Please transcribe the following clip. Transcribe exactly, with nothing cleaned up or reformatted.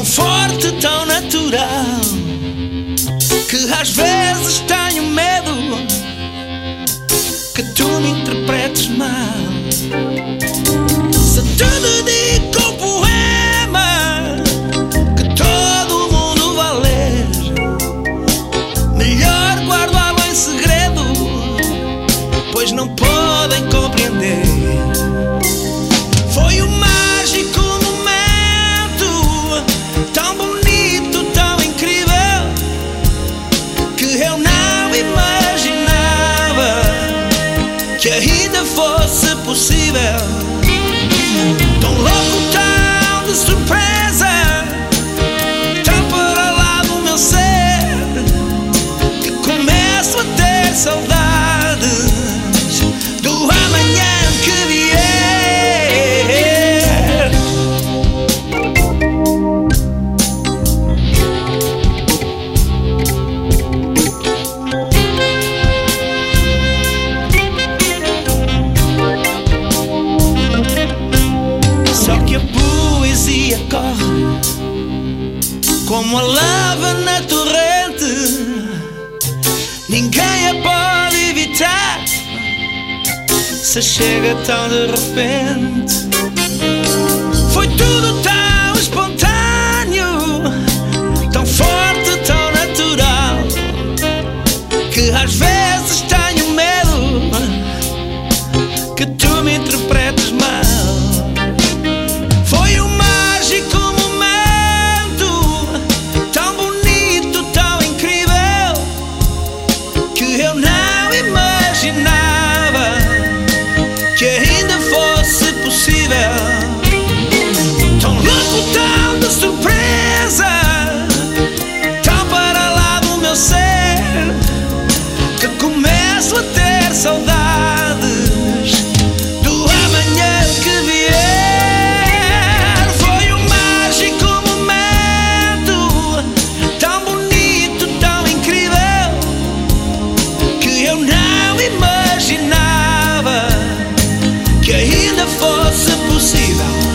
tão forte, tão natural, que às vezes tenho medo que tu me interpretes mal. Se te dedico um poema que todo mundo vai ler, melhor guardá-lo em segredo, pois não podem compreender. Foi um mágico momento, tão bonito, tão incrível, que eu não imaginava que ainda fosse possível. Tão louco, tão de surpresa, tão para lá do meu ser, que começo a ter saudades do amanhã que vier. Só que a poesia corre como a lava na torrente, ninguém a pode evitar se chega tão de repente. Foi tudo tão espontâneo, tão forte, tão natural, que às vezes tenho medo que tu me interpretes mal. Foi um mágico momento, tão bonito, tão incrível, que eu não imaginava que ainda fosse possível. Tão louco, tão de surpresa, tão para lá do meu ser, que começo a ter saudades do amanhã que vier. Foi um mágico momento, tão bonito, tão incrível, que eu não imaginava que ainda fosse possível.